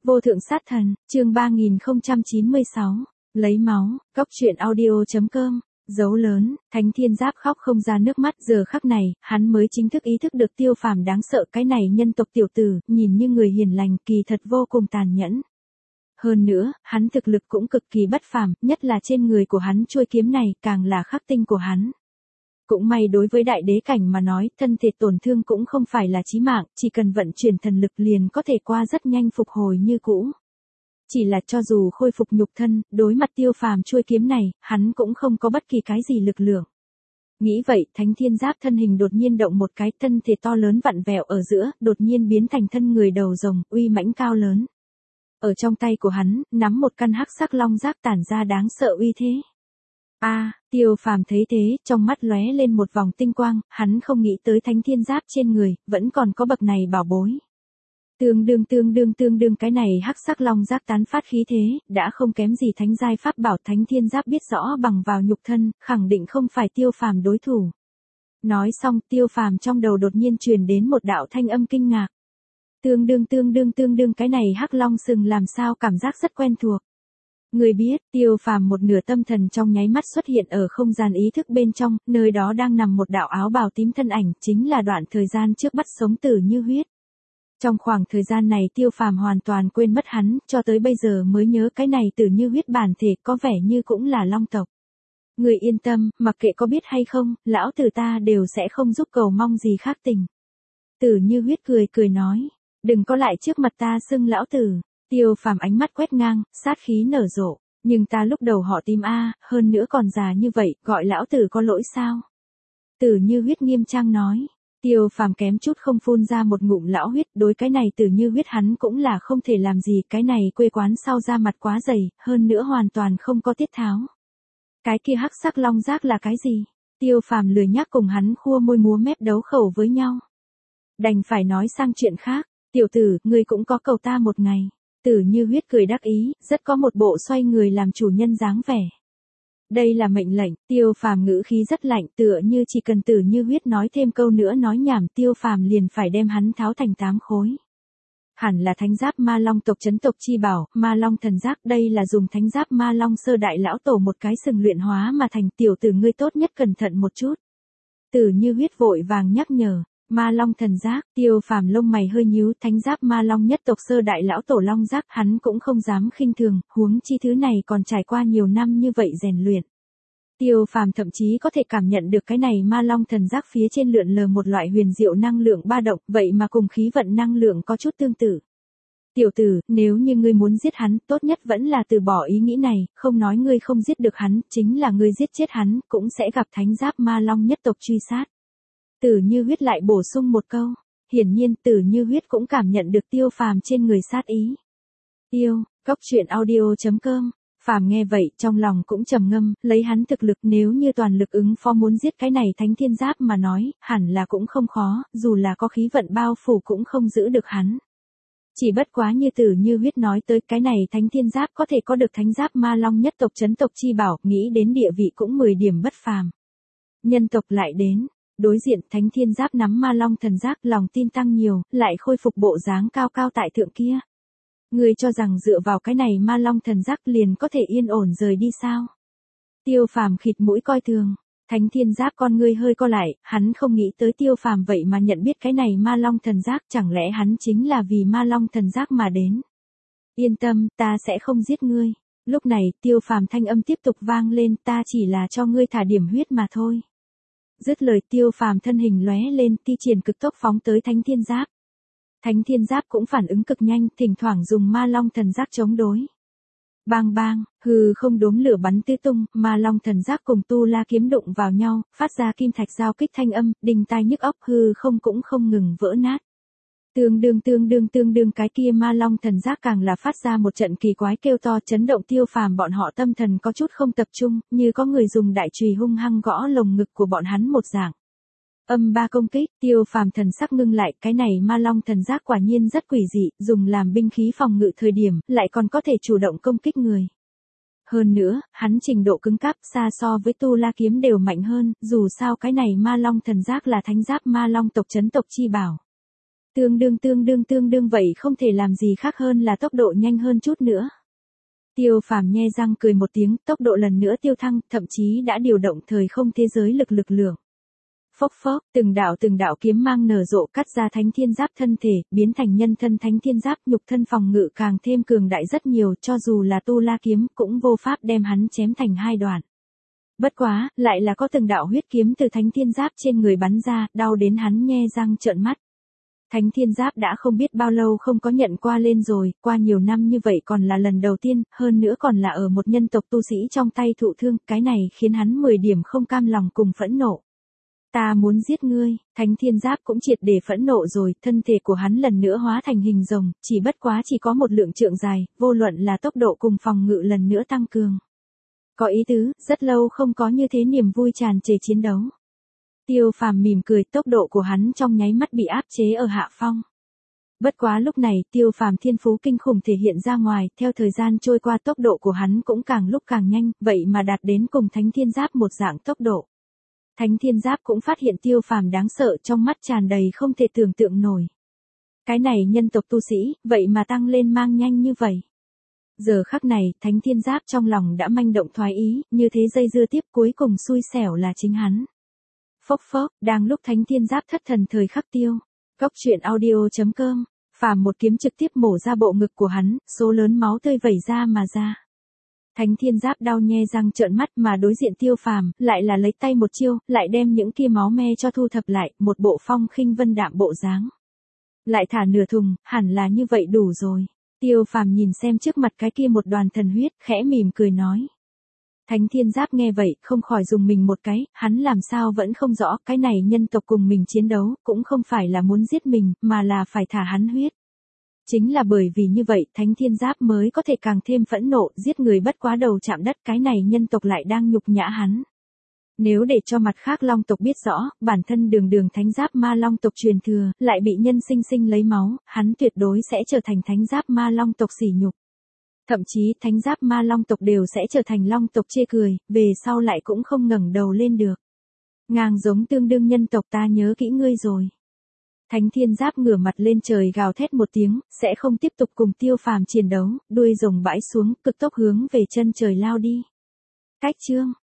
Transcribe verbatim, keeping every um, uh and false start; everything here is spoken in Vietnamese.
Vô thượng sát thần, chương ba nghìn không trăm chín mươi sáu, lấy máu, Cốc truyện audio chấm com, dấu lớn, Thánh Thiên Giáp khóc không ra nước mắt, giờ khắc này, hắn mới chính thức ý thức được Tiêu Phàm đáng sợ, cái này nhân tộc tiểu tử, nhìn như người hiền lành, kỳ thật vô cùng tàn nhẫn. Hơn nữa, hắn thực lực cũng cực kỳ bất phàm, nhất là trên người của hắn chuôi kiếm này, càng là khắc tinh của hắn. Cũng may đối với đại đế cảnh mà nói, thân thể tổn thương cũng không phải là chí mạng, chỉ cần vận chuyển thần lực liền có thể qua rất nhanh phục hồi như cũ. Chỉ là cho dù khôi phục nhục thân, đối mặt Tiêu Phàm chuôi kiếm này, hắn cũng không có bất kỳ cái gì lực lượng. Nghĩ vậy, Thánh Thiên Giáp thân hình đột nhiên động một cái, thân thể to lớn vặn vẹo ở giữa, đột nhiên biến thành thân người đầu rồng, uy mãnh cao lớn. Ở trong tay của hắn, nắm một căn hắc sắc long giác tản ra đáng sợ uy thế. A, à, Tiêu Phàm thấy thế, trong mắt lóe lên một vòng tinh quang, hắn không nghĩ tới Thánh Thiên Giáp trên người, vẫn còn có bậc này bảo bối. Tương đương tương đương tương đương cái này hắc sắc long giác tán phát khí thế, đã không kém gì thánh giai pháp bảo. Thánh Thiên Giáp biết rõ bằng vào nhục thân, khẳng định không phải Tiêu Phàm đối thủ. Nói xong, Tiêu Phàm trong đầu đột nhiên truyền đến một đạo thanh âm kinh ngạc. Tương đương tương đương tương đương cái này hắc long sừng làm sao cảm giác rất quen thuộc. Người biết, Tiêu Phàm một nửa tâm thần trong nháy mắt xuất hiện ở không gian ý thức bên trong, nơi đó đang nằm một đạo áo bào tím thân ảnh, chính là đoạn thời gian trước bắt sống Tử Như Huyết. Trong khoảng thời gian này Tiêu Phàm hoàn toàn quên mất hắn, cho tới bây giờ mới nhớ cái này Tử Như Huyết bản thể có vẻ như cũng là long tộc. Người yên tâm, mặc kệ có biết hay không, lão tử ta đều sẽ không giúp cầu mong gì khác tình. Tử Như Huyết cười cười nói, đừng có lại trước mặt ta xưng lão tử. Tiêu Phàm ánh mắt quét ngang, sát khí nở rộ, nhưng ta lúc đầu họ tím a, hơn nữa còn già như vậy, gọi lão tử có lỗi sao? Tử Như Huyết nghiêm trang nói. Tiêu Phàm kém chút không phun ra một ngụm lão huyết, đối cái này Tử Như Huyết hắn cũng là không thể làm gì, cái này quê quán sau da mặt quá dày, hơn nữa hoàn toàn không có tiết tháo. Cái kia hắc sắc long giác là cái gì? Tiêu Phàm lười nhác cùng hắn khua môi múa mép đấu khẩu với nhau. Đành phải nói sang chuyện khác, tiểu tử, ngươi cũng có cầu ta một ngày. Tử Như Huyết cười đắc ý, rất có một bộ xoay người làm chủ nhân dáng vẻ. Đây là mệnh lệnh, Tiêu Phàm ngữ khí rất lạnh, tựa như chỉ cần Tử Như Huyết nói thêm câu nữa nói nhảm, Tiêu Phàm liền phải đem hắn tháo thành tám khối. Hẳn là thánh giáp ma long tộc chấn tộc chi bảo, ma long thần giác, đây là dùng thánh giáp ma long sơ đại lão tổ một cái sừng luyện hóa mà thành. Tiểu tử ngươi tốt nhất cẩn thận một chút. Tử Như Huyết vội vàng nhắc nhở. Ma long thần giác, Tiêu Phàm lông mày hơi nhíu, thánh giáp ma long nhất tộc sơ đại lão tổ long giác, hắn cũng không dám khinh thường, huống chi thứ này còn trải qua nhiều năm như vậy rèn luyện. Tiêu Phàm thậm chí có thể cảm nhận được cái này ma long thần giác phía trên lượn lờ một loại huyền diệu năng lượng ba động, vậy mà cùng khí vận năng lượng có chút tương tự. Tiểu tử, nếu như ngươi muốn giết hắn, tốt nhất vẫn là từ bỏ ý nghĩ này, không nói ngươi không giết được hắn, chính là ngươi giết chết hắn, cũng sẽ gặp thánh giáp ma long nhất tộc truy sát. Tử Như Huyết lại bổ sung một câu, hiển nhiên Tử Như Huyết cũng cảm nhận được Tiêu Phàm trên người sát ý. Tiêu, Cốc truyện audio chấm com, Phàm nghe vậy trong lòng cũng trầm ngâm, lấy hắn thực lực nếu như toàn lực ứng phó muốn giết cái này Thánh Thiên Giáp mà nói, hẳn là cũng không khó, dù là có khí vận bao phủ cũng không giữ được hắn. Chỉ bất quá như Tử Như Huyết nói tới, cái này Thánh Thiên Giáp có thể có được thánh giáp ma long nhất tộc chấn tộc chi bảo, nghĩ đến địa vị cũng mười điểm bất phàm. Nhân tộc lại đến. Đối diện Thánh Thiên Giáp nắm ma long thần giác, lòng tin tăng nhiều, lại khôi phục bộ dáng cao cao tại thượng kia. Ngươi cho rằng dựa vào cái này ma long thần giác liền có thể yên ổn rời đi sao? Tiêu Phàm khịt mũi coi thường. Thánh Thiên Giáp con ngươi hơi co lại, hắn không nghĩ tới Tiêu Phàm vậy mà nhận biết cái này ma long thần giác, chẳng lẽ hắn chính là vì ma long thần giác mà đến? Yên tâm, ta sẽ không giết ngươi. Lúc này, Tiêu Phàm thanh âm tiếp tục vang lên, ta chỉ là cho ngươi thả điểm huyết mà thôi. Dứt lời, Tiêu Phàm thân hình lóe lên, thi triển cực tốc phóng tới Thánh Thiên Giáp. Thánh Thiên Giáp cũng phản ứng cực nhanh, thỉnh thoảng dùng ma long thần giác chống đối. Bang bang, hư không đốm lửa bắn tứ tung, ma long thần giác cùng tu la kiếm đụng vào nhau, phát ra kim thạch giao kích thanh âm, đinh tai nhức óc, hư không cũng không ngừng vỡ nát. Tương đương tương đương tương đương cái kia ma long thần giác càng là phát ra một trận kỳ quái kêu to, chấn động Tiêu Phàm bọn họ tâm thần có chút không tập trung, như có người dùng đại chùy hung hăng gõ lồng ngực của bọn hắn một dạng. Âm ba công kích, Tiêu Phàm thần sắc ngưng lại, cái này ma long thần giác quả nhiên rất quỷ dị, dùng làm binh khí phòng ngự thời điểm, lại còn có thể chủ động công kích người. Hơn nữa, hắn trình độ cứng cáp xa so với tu la kiếm đều mạnh hơn, dù sao cái này ma long thần giác là thánh giáp ma long tộc chấn tộc chi bảo. Tương đương tương đương tương đương vậy không thể làm gì khác hơn là tốc độ nhanh hơn chút nữa. Tiêu Phàm nhe răng cười một tiếng, tốc độ lần nữa tiêu thăng, thậm chí đã điều động thời không thế giới lực lực lượng. Phốc phốc, từng đạo từng đạo kiếm mang nở rộ cắt ra thánh thiên giáp thân thể, biến thành nhân thân thánh thiên giáp, nhục thân phòng ngự càng thêm cường đại rất nhiều, cho dù là tu la kiếm cũng vô pháp đem hắn chém thành hai đoạn. Bất quá, lại là có từng đạo huyết kiếm từ thánh thiên giáp trên người bắn ra, đau đến hắn nhe răng trợn mắt. Thánh thiên giáp đã không biết bao lâu không có nhận qua lên rồi, qua nhiều năm như vậy còn là lần đầu tiên, hơn nữa còn là ở một nhân tộc tu sĩ trong tay thụ thương, cái này khiến hắn mười điểm không cam lòng cùng phẫn nộ. Ta muốn giết ngươi, thánh thiên giáp cũng triệt để phẫn nộ rồi, thân thể của hắn lần nữa hóa thành hình rồng, chỉ bất quá chỉ có một lượng trượng dài, vô luận là tốc độ cùng phòng ngự lần nữa tăng cường. Có ý tứ, rất lâu không có như thế niềm vui tràn trề chiến đấu. Tiêu Phàm mỉm cười, tốc độ của hắn trong nháy mắt bị áp chế ở hạ phong. Bất quá lúc này, Tiêu Phàm thiên phú kinh khủng thể hiện ra ngoài, theo thời gian trôi qua tốc độ của hắn cũng càng lúc càng nhanh, vậy mà đạt đến cùng thánh thiên giáp một dạng tốc độ. Thánh thiên giáp cũng phát hiện Tiêu Phàm đáng sợ, trong mắt tràn đầy không thể tưởng tượng nổi. Cái này nhân tộc tu sĩ, vậy mà tăng lên mang nhanh như vậy. Giờ khắc này, thánh thiên giáp trong lòng đã manh động thoái ý, như thế dây dưa tiếp cuối cùng xui xẻo là chính hắn. Phốc phốc, đang lúc thánh thiên giáp thất thần thời khắc tiêu. Cốc truyện audio chấm com, Phàm một kiếm trực tiếp mổ ra bộ ngực của hắn, số lớn máu tươi vẩy ra mà ra. Thánh thiên giáp đau nhe răng trợn mắt mà đối diện Tiêu Phàm, lại là lấy tay một chiêu, lại đem những kia máu me cho thu thập lại, một bộ phong khinh vân đạm bộ dáng. Lại thả nửa thùng, hẳn là như vậy đủ rồi. Tiêu Phàm nhìn xem trước mặt cái kia một đoàn thần huyết, khẽ mỉm cười nói. Thánh thiên giáp nghe vậy, không khỏi dùng mình một cái, hắn làm sao vẫn không rõ, cái này nhân tộc cùng mình chiến đấu, cũng không phải là muốn giết mình, mà là phải thả hắn huyết. Chính là bởi vì như vậy, thánh thiên giáp mới có thể càng thêm phẫn nộ, giết người bất quá đầu chạm đất, cái này nhân tộc lại đang nhục nhã hắn. Nếu để cho mặt khác long tộc biết rõ, bản thân đường đường thánh giáp ma long tộc truyền thừa, lại bị nhân sinh sinh lấy máu, hắn tuyệt đối sẽ trở thành thánh giáp ma long tộc sỉ nhục. Thậm chí thánh giáp ma long tộc đều sẽ trở thành long tộc chê cười, về sau lại cũng không ngẩng đầu lên được. Ngang giống tương đương nhân tộc ta nhớ kỹ ngươi rồi. Thánh thiên giáp ngửa mặt lên trời gào thét một tiếng, sẽ không tiếp tục cùng Tiêu Phàm chiến đấu, đuôi rồng bãi xuống, cực tốc hướng về chân trời lao đi. Cách chương